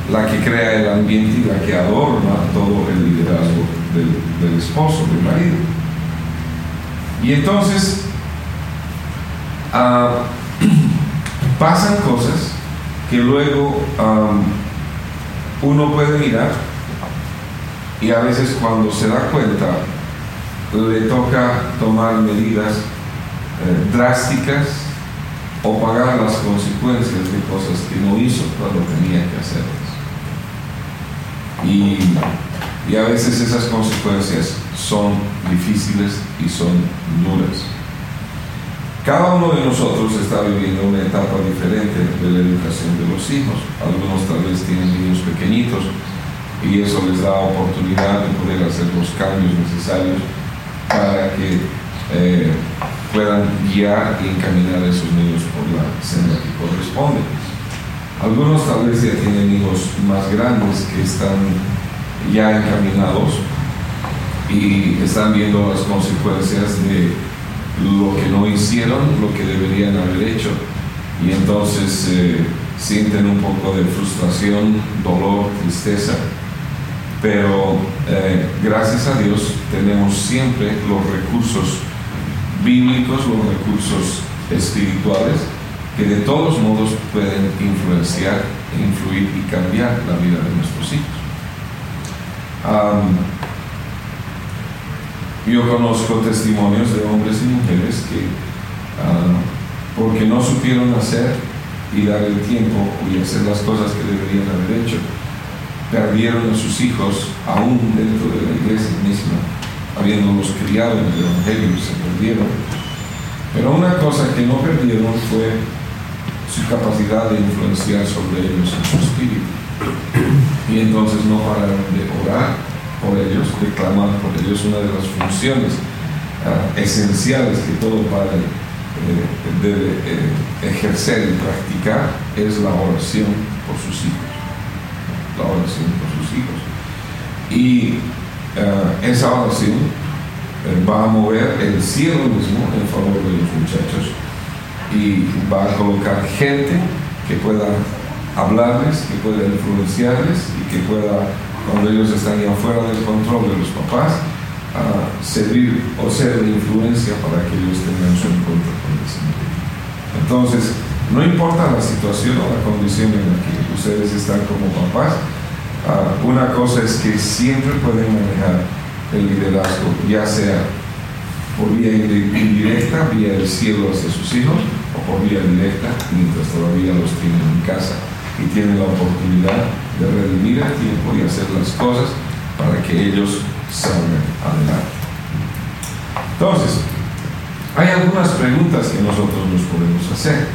la que crea el ambiente y la que adorna todo el liderazgo del esposo, del marido. Y entonces pasan cosas que luego uno puede mirar, y a veces cuando se da cuenta le toca tomar medidas drásticas o pagar las consecuencias de cosas que no hizo cuando tenía que hacerlas. Y a veces esas consecuencias son difíciles y son duras. Cada uno de nosotros está viviendo una etapa diferente de la educación de los hijos. Algunos tal vez tienen niños pequeñitos y eso les da oportunidad de poder hacer los cambios necesarios para que puedan guiar y encaminar a esos niños por la senda que corresponde. Algunos tal vez ya tienen hijos más grandes que están ya encaminados y están viendo las consecuencias de lo que no hicieron, lo que deberían haber hecho, y entonces sienten un poco de frustración, dolor, tristeza. Pero gracias a Dios tenemos siempre los recursos bíblicos, los recursos espirituales que de todos modos pueden influenciar, influir y cambiar la vida de nuestros hijos. Yo conozco testimonios de hombres y mujeres que porque no supieron hacer y dar el tiempo y hacer las cosas que deberían haber hecho, perdieron a sus hijos aún dentro de la iglesia misma, habiéndolos criado en el Evangelio, se perdieron. Pero una cosa que no perdieron fue su capacidad de influenciar sobre ellos en su espíritu. Y entonces no pararon de orar por ellos, de clamar por ellos. Una de las funciones esenciales que todo padre debe ejercer y practicar es la oración por sus hijos. La oración por sus hijos. Y esa oración va a mover el cielo mismo en favor de los muchachos y va a colocar gente que pueda hablarles, que pueda influenciarles y que pueda, cuando ellos están ya fuera del control de los papás, servir o ser de influencia para que ellos tengan su encuentro con el Señor. Entonces, no importa la situación o la condición en la que ustedes están como papás, una cosa es que siempre pueden manejar el liderazgo, ya sea por vía indirecta, vía el cielo hacia sus hijos, o por vía directa, mientras todavía los tienen en casa y tienen la oportunidad de redimir el tiempo y hacer las cosas para que ellos salgan adelante. Entonces, hay algunas preguntas que nosotros nos podemos hacer.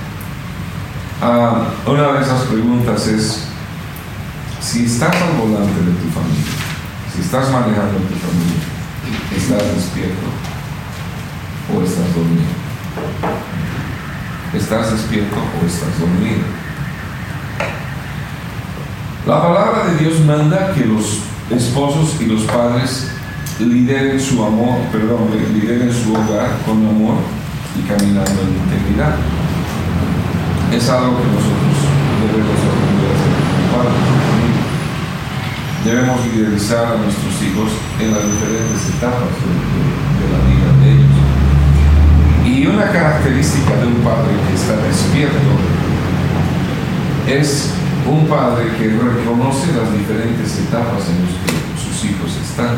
Una de esas preguntas es: si estás al volante de tu familia, si estás manejando tu familia, ¿estás despierto o estás dormido? ¿Estás despierto o estás dormido? La palabra de Dios manda que los esposos y los padres lideren su hogar con amor y caminando en integridad. Es algo que nosotros debemos aprender a hacer como padres de familia. Debemos liderizar a nuestros hijos en las diferentes etapas de la vida de ellos. Y una característica de un padre que está despierto es un padre que reconoce las diferentes etapas en las que sus hijos están.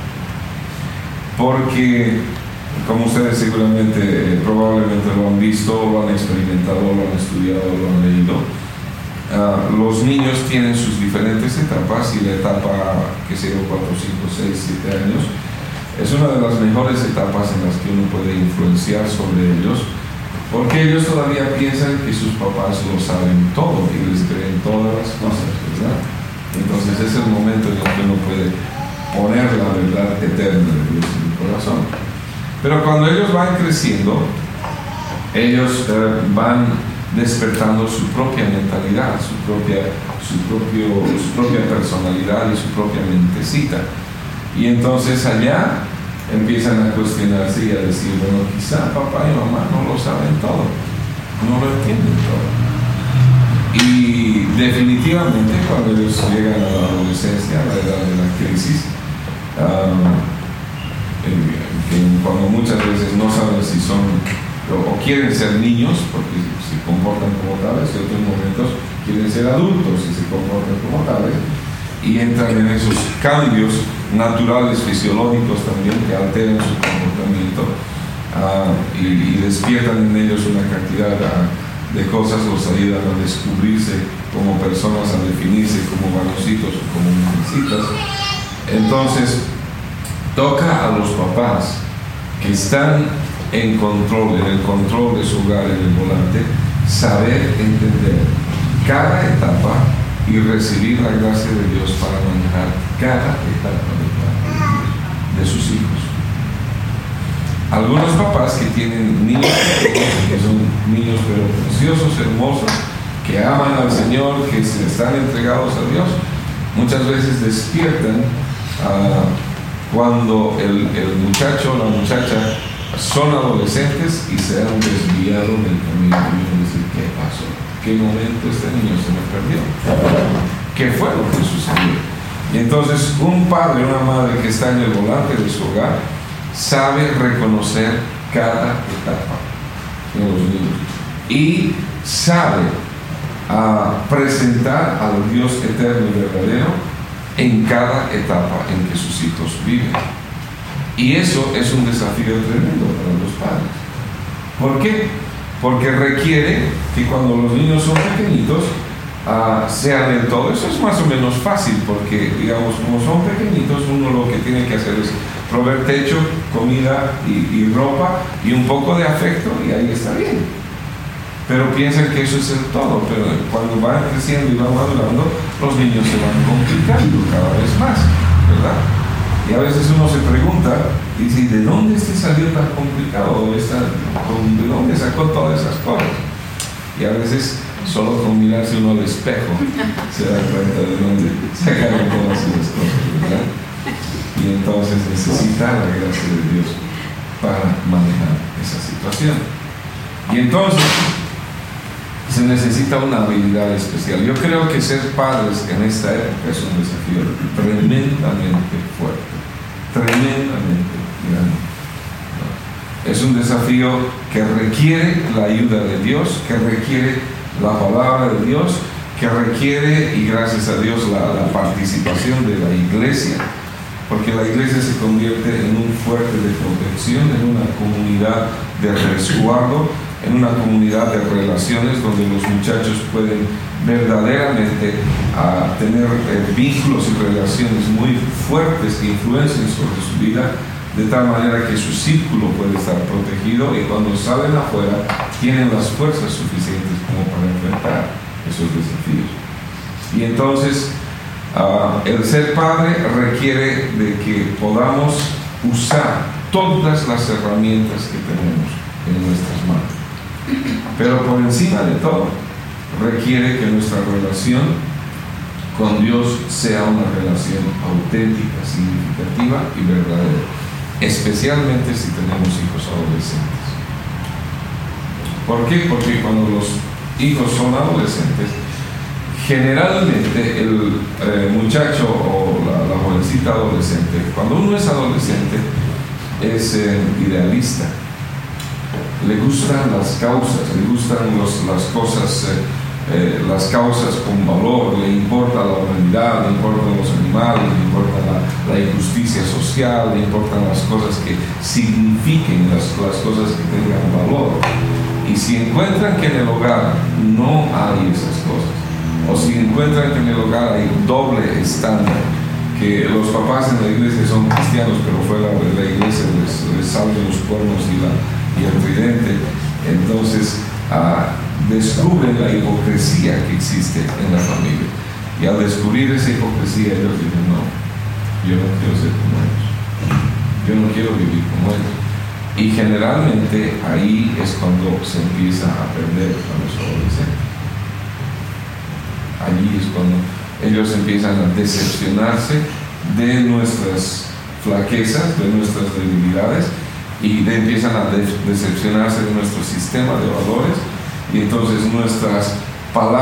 Porque, como ustedes seguramente, probablemente lo han visto, lo han experimentado, lo han estudiado, lo han leído, los niños tienen sus diferentes etapas, y la etapa, que sea 4, 5, 6, 7 años, es una de las mejores etapas en las que uno puede influenciar sobre ellos, porque ellos todavía piensan que sus papás lo saben todo y les creen todas las cosas, ¿verdad? Entonces es el momento en el que uno puede poner la verdad eterna de Dios en el corazón. Pero cuando ellos van creciendo, ellos van despertando su propia mentalidad, su propia personalidad y su propia mentecita. Y entonces allá empiezan a cuestionarse y a decir: bueno, quizá papá y mamá no lo saben todo, no lo entienden todo. Y definitivamente cuando ellos llegan a la adolescencia, a la edad de la crisis, cuando muchas veces no saben si son o quieren ser niños porque se comportan como tales, y otros momentos quieren ser adultos y se comportan como tales, y entran en esos cambios naturales, fisiológicos también, que alteran su comportamiento y despiertan en ellos una cantidad de cosas, los ayudan a descubrirse como personas, a definirse como varoncitos o como mujercitas. Entonces toca a los papás que están en el control de su hogar, en el volante, saber entender cada etapa y recibir la gracia de Dios para manejar cada etapa de sus hijos. Algunos papás que tienen niños, que son niños pero preciosos, hermosos, que aman al Señor, que se están entregados a Dios, muchas veces despiertan cuando el muchacho o la muchacha son adolescentes y se han desviado del camino. Y decir, ¿qué pasó? ¿Qué momento este niño se me perdió? ¿Qué fue lo que sucedió? Y entonces un padre o una madre que está en el volante de su hogar sabe reconocer cada etapa de los niños y sabe presentar al Dios eterno y verdadero en cada etapa en que sus hijos viven. Y eso es un desafío tremendo para los padres. ¿Por qué? Porque requiere que cuando los niños son pequeñitos sean del todo. Eso es más o menos fácil porque, digamos, como son pequeñitos, uno lo que tiene que hacer es proveer techo, comida y ropa y un poco de afecto, y ahí está bien. Pero piensan que eso es el todo, pero cuando van creciendo y van madurando, los niños se van complicando cada vez más, ¿verdad? Y a veces uno se pregunta, dice, ¿de dónde salió tan complicado? ¿De dónde sacó todas esas cosas? Y a veces solo con mirarse uno al espejo se da cuenta de dónde sacaron todas esas cosas, ¿verdad? Y entonces necesita la gracia de Dios para manejar esa situación. Y entonces se necesita una habilidad especial. Yo creo que ser padres en esta época es un desafío tremendamente fuerte, tremendamente grande. Es un desafío que requiere la ayuda de Dios, que requiere la palabra de Dios, que requiere, y gracias a Dios, la participación de la iglesia, porque la iglesia se convierte en un fuerte de protección, en una comunidad de resguardo, en una comunidad de relaciones donde los muchachos pueden verdaderamente tener vínculos y relaciones muy fuertes que influencien sobre su vida, de tal manera que su círculo puede estar protegido, y cuando salen afuera tienen las fuerzas suficientes como para enfrentar esos desafíos. Y entonces el ser padre requiere de que podamos usar todas las herramientas que tenemos en nuestras manos. Pero por encima de todo, requiere que nuestra relación con Dios sea una relación auténtica, significativa y verdadera, especialmente si tenemos hijos adolescentes. ¿Por qué? Porque cuando los hijos son adolescentes, generalmente el muchacho o la jovencita adolescente, cuando uno es adolescente, es idealista. Le gustan las causas, le gustan las cosas, las causas con valor, le importa la humanidad, le importan los animales, le importa la injusticia social, le importan las cosas que signifiquen, las cosas que tengan valor. Y si encuentran que en el hogar no hay esas cosas, o si encuentran que en el hogar hay doble estándar, que los papás en la iglesia son cristianos, pero fuera de la iglesia les salen los cuernos y el tridente, entonces descubren la hipocresía que existe en la familia. Y al descubrir esa hipocresía, ellos dicen, no, yo no quiero ser como ellos, yo no quiero vivir como ellos. Y generalmente ahí es cuando se empieza a perder a los adolescentes. Allí es cuando ellos empiezan a decepcionarse de nuestras flaquezas, de nuestras debilidades, y empiezan a decepcionarse de nuestro sistema de valores, y entonces nuestras palabras